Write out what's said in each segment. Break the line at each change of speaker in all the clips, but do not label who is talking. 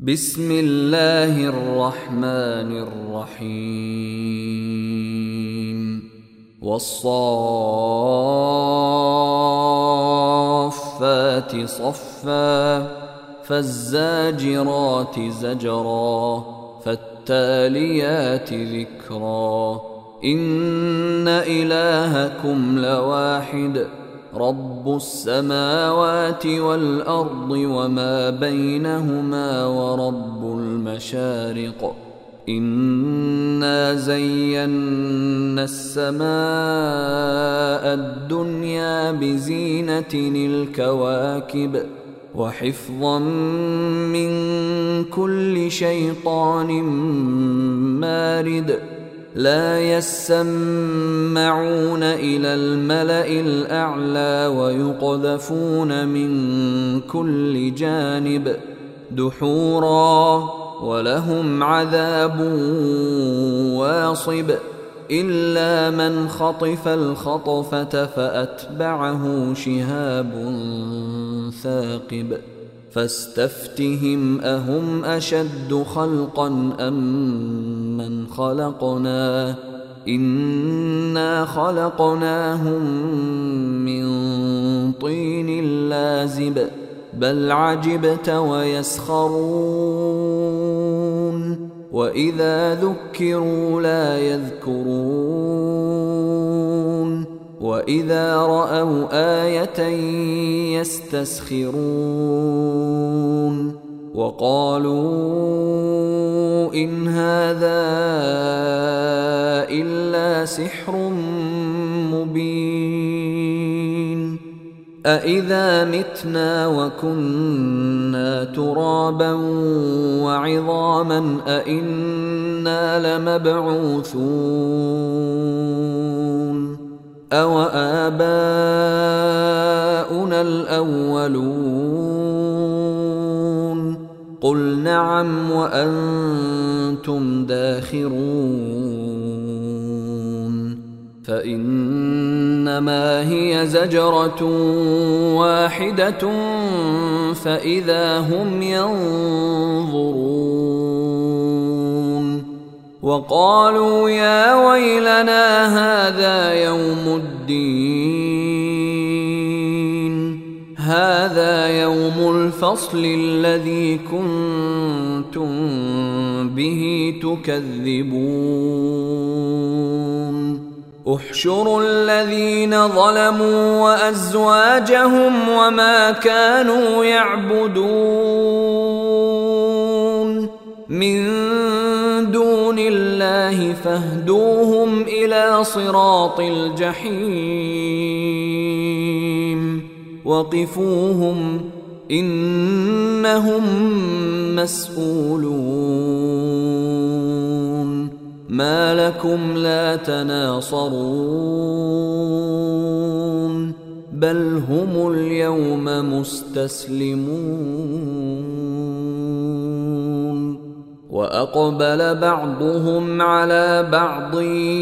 بسم الله الرحمن الرحيم والصافات صفا فالزاجرات زجرا فالتاليات ذكرا إن إلهكم لواحد رب السماوات والأرض وما بينهما ورب المشارق إنا زينا السماء الدنيا بزينة الكواكب وحفظا من كل شيطان مارد لا يسمعون إلى الملأ الأعلى ويقذفون من كل جانب دحورا ولهم عذاب واصب إلا من خطف الخطفة فأتبعه شهاب ثاقب فاستفتهم أهم أشد خلقا أم من خلقنا إنا خلقناهم من طين لازب بل عجبت ويسخرون وإذا ذكروا لا يذكرون وإذا رأوا آية يستسخرون وقالوا إن هذا إلا سحر مبين أإذا متنا وكنا ترابا وعظاما أإنا لمبعوثون أوآباؤنا الأولون قل نعم وأنتم داخرون فإنما هي زجرة واحدة فإذا هم ينظرون وقالوا يا ويلنا هذا يوم الدين هذا يوم الفصل الذي كنتم به تكذبون احشروا الذين ظلموا وأزواجهم وما كانوا يعبدون من دون الله فاهدوهم إلى صراط الجحيم وقفوهم إنهم مسؤولون ما لكم لا تناصرون بل هم اليوم مستسلمون وأقبل بعضهم على بعض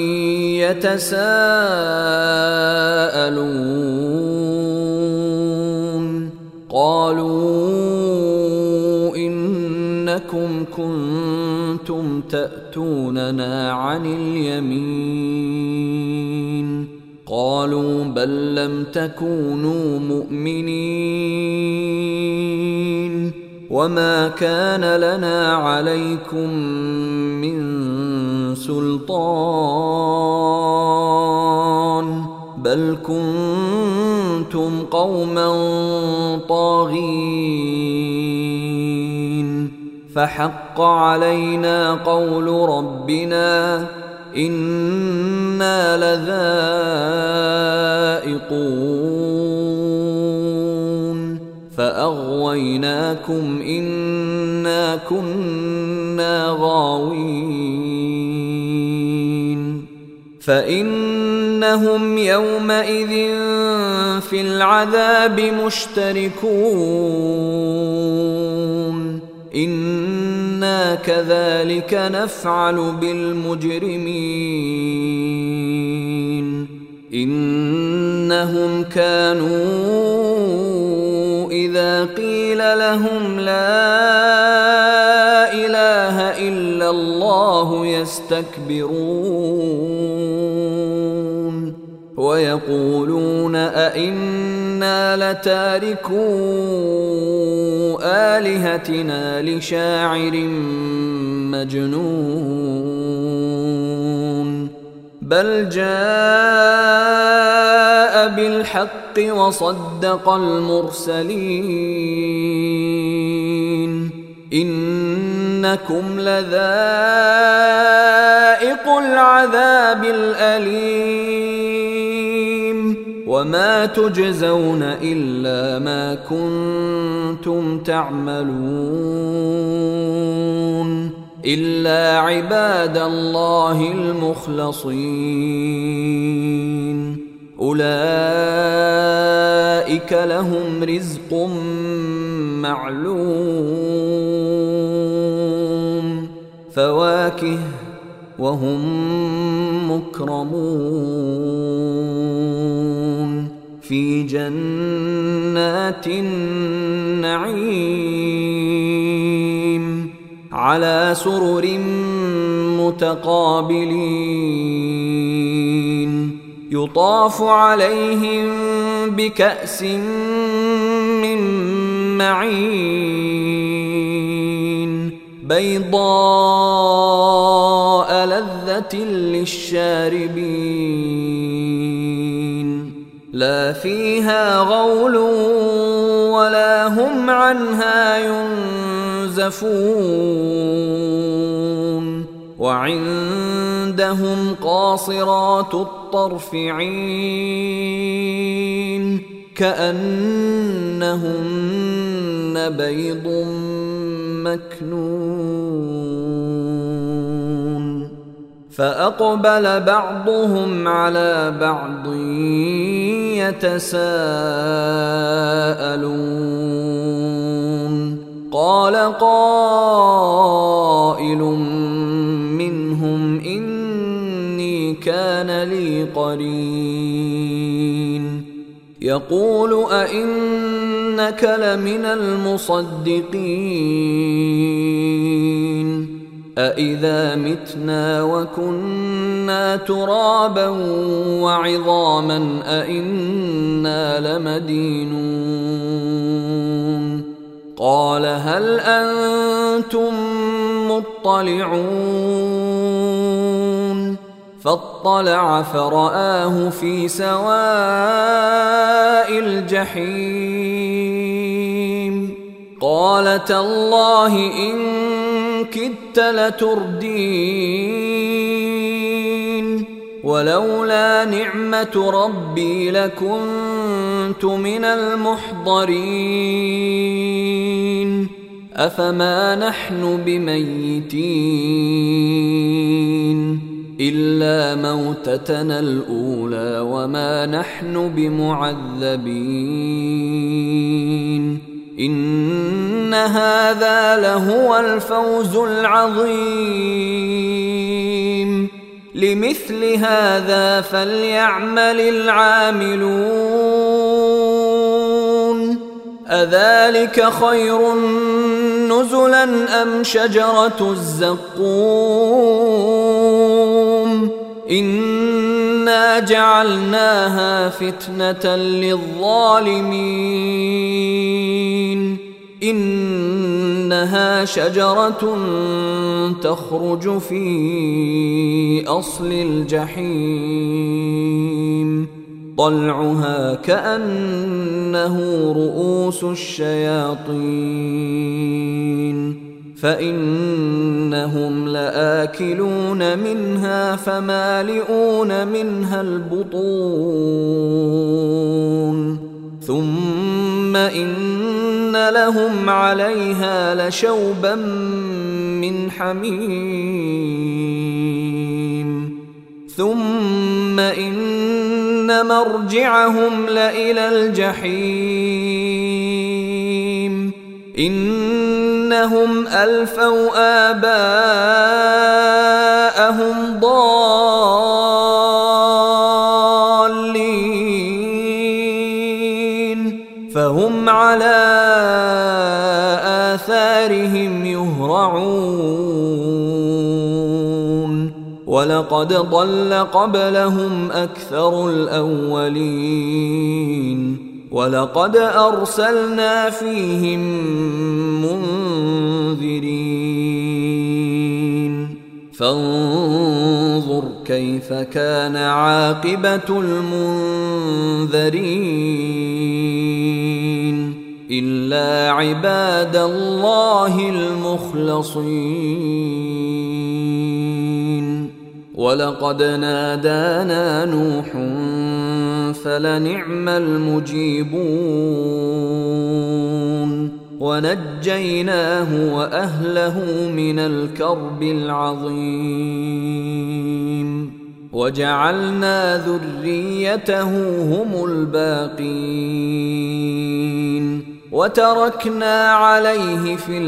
يتساءلون قالوا إنكم كنتم تأتوننا عن اليمين قالوا بل لم تكونوا مؤمنين وما كان لنا عليكم من سلطان بل كنتم قوما طاغين فحق علينا قول ربنا إنا لذائقون فأغويناكم إنا كنا غاوين فإنهم يومئذ في العذاب مشتركون إنا كذلك نفعل بالمجرمين إنهم كانوا إذا قيل لهم لا إلا الله يستكبرون ويقولون أئنا لتاركو آلهتنا لشاعر مجنون بل جاء بالحق وصدق المرسلين إنكم لذائق العذاب الأليم وما تجزون إلا ما كنتم تعملون إلا عباد الله المخلصين أولئك لهم رزق معلوم فواكه وهم مكرمون في جنات النعيم على سرر متقابلين يطاف عليهم بكأس من معين بيضاء لذة للشاربين لا فيها غول ولا هم عنها ينزفون وعندهم قاصرات الطرف عين كأنهن بيض مكنون فأقبل بعضهم على بعض يتساءلون قال قائل منهم إني كان لي قرين يقول أئنك لمن المصدقين أإذا متنا وكنا ترابا وعظاما أئنا لمدينون قال هل أنتم مطلعون فاطلع فرآه في سواء الجحيم قال تالله إن كدت لتردين ولولا نعمة ربي لكنت من المحضرين أفما نحن بميتين إلا موتتنا الأولى وما نحن بمعذبين إن هذا لهو الفوز العظيم لمثل هذا فليعمل العاملون أذلك خير نزلا أم شجرة الزقوم إنا جعلناها فتنة للظالمين إنها شجرة تخرج في أصل الجحيم طلعها كأنه رؤوس الشياطين فإنهم لآكلون منها فمالئون منها البطون ثم إن لهم عليها لشوبا من حميم ثم إن مرجعهم لإلى الجحيم إنهم ألفوا آباءهم ضالين فهم على آثارهم يهرعون ولقد ضل قبلهم أكثر الأولين ولقد أرسلنا فيهم منذرين فانظر كيف كان عاقبة المنذرين إلا عباد الله المخلصين ولقد نادانا نوح فلنعم المجيبون ونجيناه وأهله من الكرب العظيم وجعلنا ذريته هم الباقين وتركنا عليه في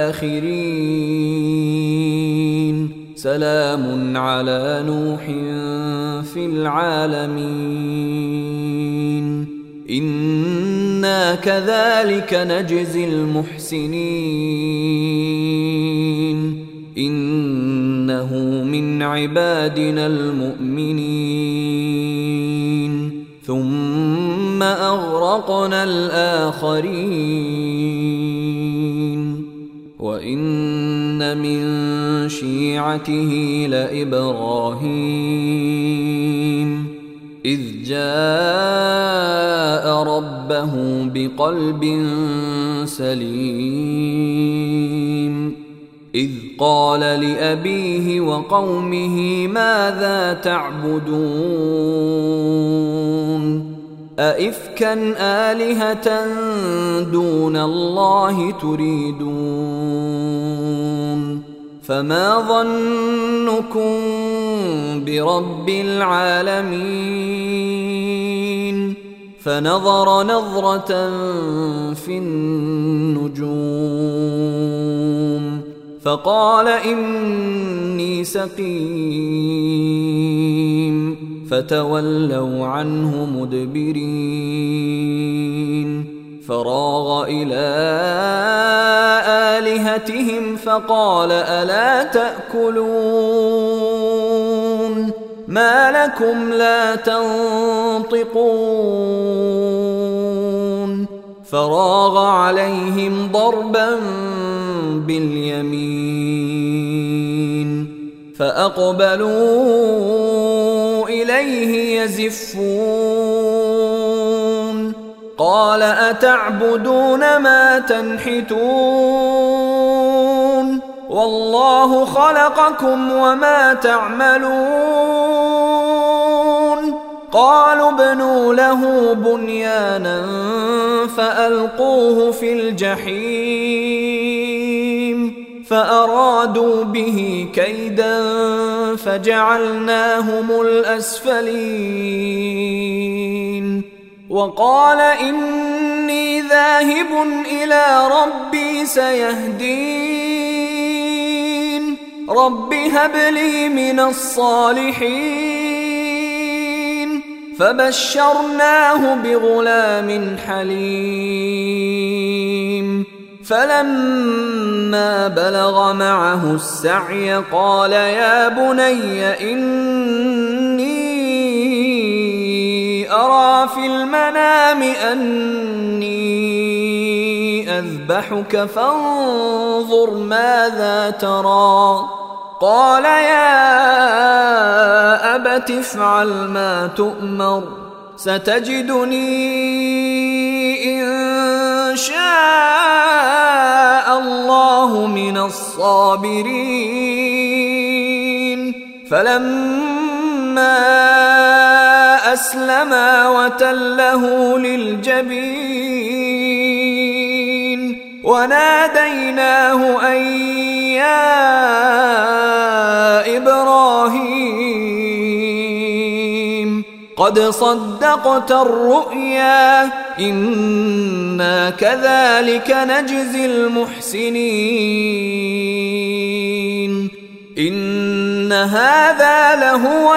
الآخرين سلام على نوح في العالمين إنا كذلك نجزي المحسنين إنه من عبادنا المؤمنين ثم أغرقنا الآخرين وإن من شيعته لإبراهيم إذ جاء ربه بقلب سليم إذ قال لأبيه وقومه ماذا تعبدون أئفكا آلهة دون الله تريدون فما ظنكم برب العالمين فنظر نظرة في النجوم فقال إني سقيم فتولوا عنه مدبرين فراغ إلى آلهتهم فقال ألا تأكلون ما لكم لا تنطقون فراغ عليهم ضربا باليمين فأقبلوا إليه يزفون قال أتعبدون ما تنحتون والله خلقكم وما تعملون قالوا ابنوا له بنيانا فألقوه في الجحيم فأرادوا به كيدا فجعلناهم الأسفلين وقال إني ذاهب إلى ربي سيهدين رب هب لي من الصالحين فبشرناه بغلام حليم فلما بلغ معه السعي قال يا بني إني أرى في المنام أني أذبحك فانظر ماذا ترى قال يا أبت افعل ما تؤمر ستجدني إن شاء الله من الصابرين فلما أسلما وتله للجبين وناديناه أن يا إبراهيم قد صدقت الرؤيا إنا كذلك نجزي المحسنين إن هذا لهو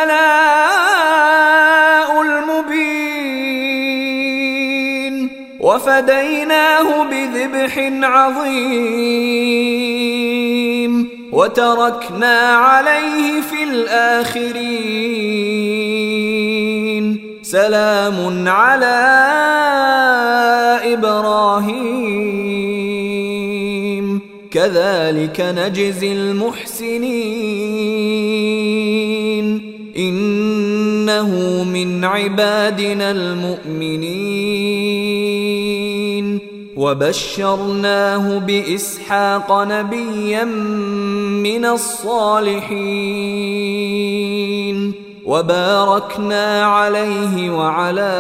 البلاء المبين وفديناه بذبح عظيم وتركنا عليه في الآخرين سلام على إبراهيم كذلك نجزي المحسنين إنه من عبادنا المؤمنين وبشرناه بإسحاق نبيا من الصالحين وباركنا عليه وعلى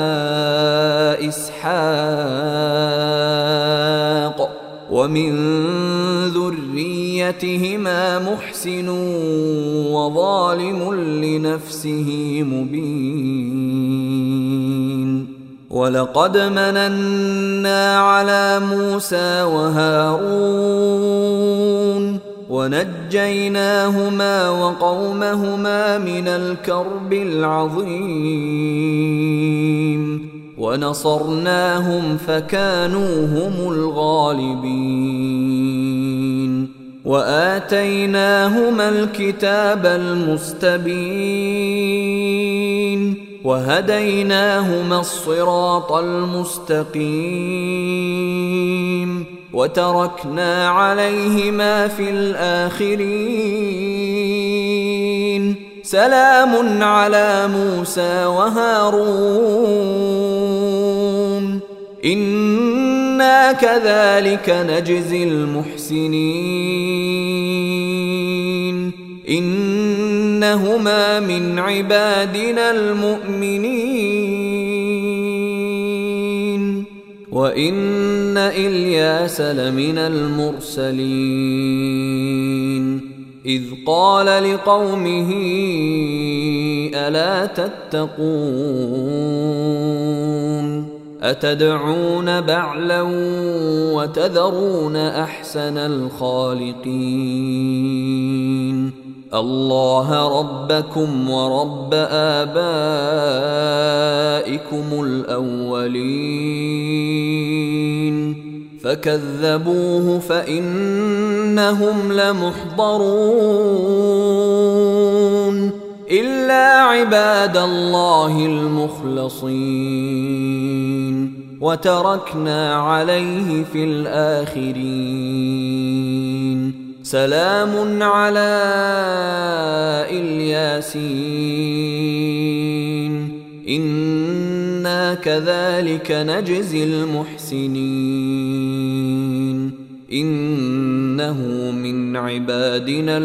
إسحاق ومن ذريتهما محسن وظالم لنفسه مبين ولقد مننا على موسى وهارون ونجيناهما وقومهما من الكرب العظيم ونصرناهم فكانوا هم الغالبين وآتيناهما الكتاب المستبين وهديناهما الصراط المستقيم وتركنا عليهما في الآخرين سلام على موسى وهارون إنا كذلك نجزي المحسنين إنهما من عبادنا المؤمنين وإن إلياس لمن المرسلين إذ قال لقومه ألا تتقون أتدعون بعلا وتذرون أحسن الخالقين الله ربكم ورب آبائكم الأولين فكذبوه فإنهم لمحضرون إلا عباد الله المخلصين وتركنا عليه في الآخرين سلام على الياسين إنا كذلك نجزي المحسنين إنه من عبادنا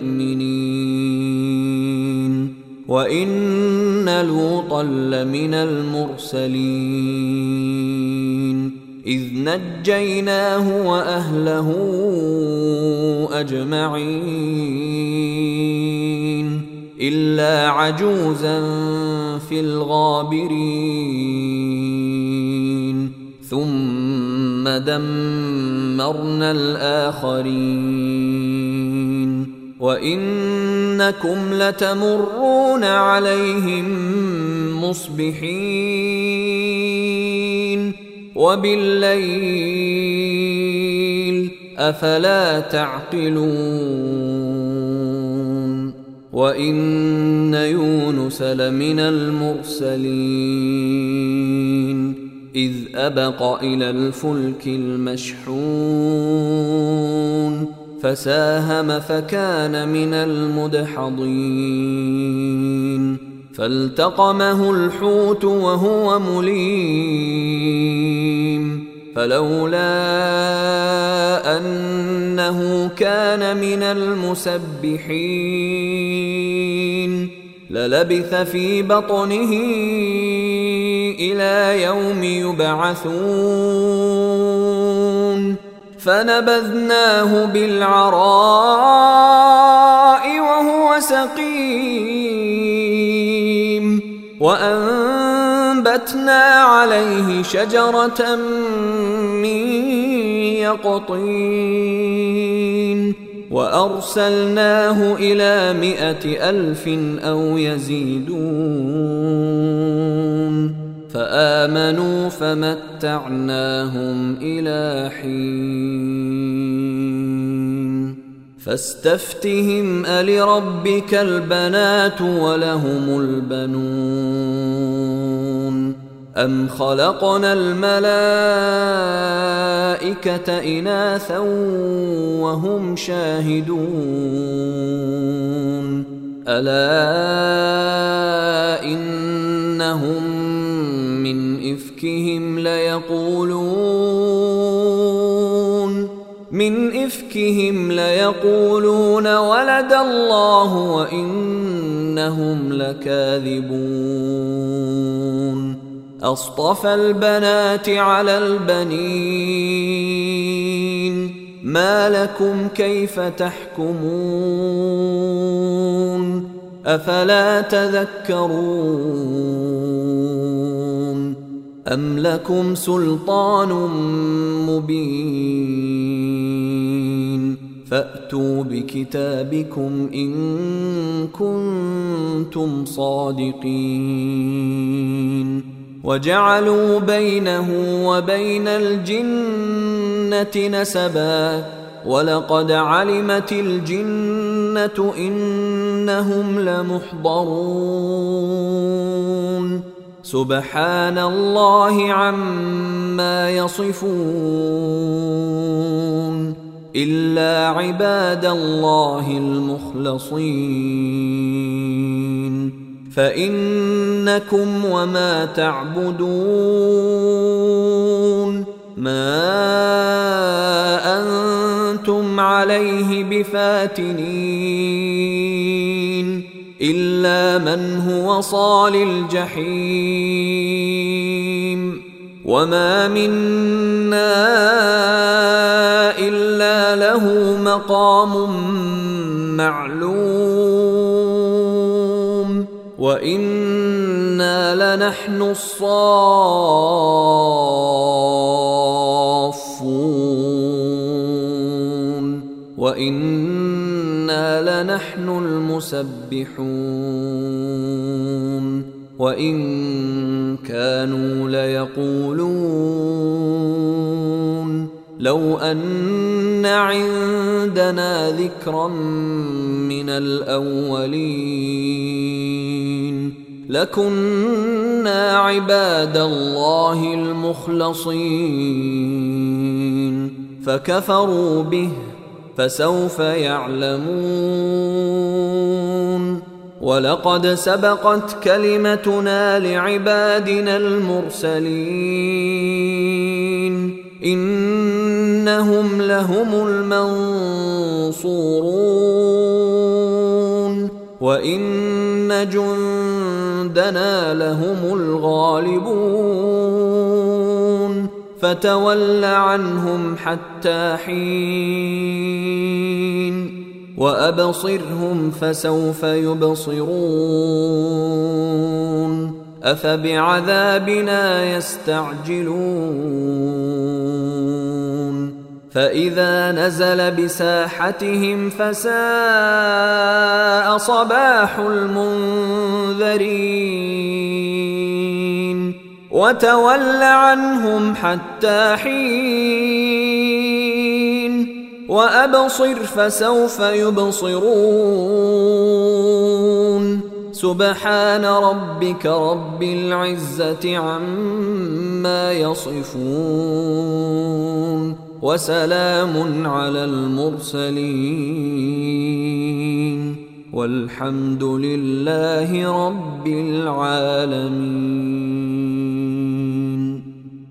المؤمنين وإن لوطا لمن المرسلين إذ نجيناه وأهله أجمعين إلا عجوزا في الغابرين ثم دمرنا الآخرين وإنكم لتمرون عليهم مصبحين وبالليل أفلا تعقلون وإن يونس لمن المرسلين إذ أبق إلى الفلك المشحون فساهم فكان من المدحضين فالتقمه الحوت وهو مليم فلولا أنه كان من المسبحين للبث في بطنه إلى يوم يبعثون فنبذناه بالعراء وهو سقيم وأنبتنا عليه شجرة من يقطين وأرسلناه إلى 100,000 أو يزيدون فآمنوا فمتعناهم إلى حين فاستفتهم ألربك البنات ولهم البنون أم خلقنا الملائكة إناثا وهم شاهدون ألا إنهم من إفكهم ليقولون ولد الله وإنهم لكاذبون أصطفى البنات على البنين ما لكم كيف تحكمون أفلا تذكرون أم لكم سلطان مبين فأتوا بكتابكم إن كنتم صادقين وجعلوا بينه وبين الجنة نسبا ولقد علمت الجنة إنهم لمحضرون سبحان الله عما يصفون إلا عباد الله المخلصين فإنكم وما تعبدون ما أنتم عليه بفاتنين إلا من هو صال الجحيم وما منا إلا له مقام معلوم وإنا لنحن الصافون وإنا لنحن المسبحون وإن كانوا ليقولون لو أن عندنا ذكرا من الأولين لكنا عباد الله المخلصين فكفروا به فسوف يعلمون ولقد سبقت كلمتنا لعبادنا المرسلين إنهم لهم المنصورون وإن جندنا لهم الغالبون فتول عنهم حتى حين وأبصرهم فسوف يبصرون أفبعذابنا يستعجلون فإذا نزل بساحتهم فساء صباح المنذرين وتول عنهم حتى حين وأبصر فسوف يبصرون سبحان ربك رب العزة عما يصفون وسلام على المرسلين والحمد لله رب العالمين.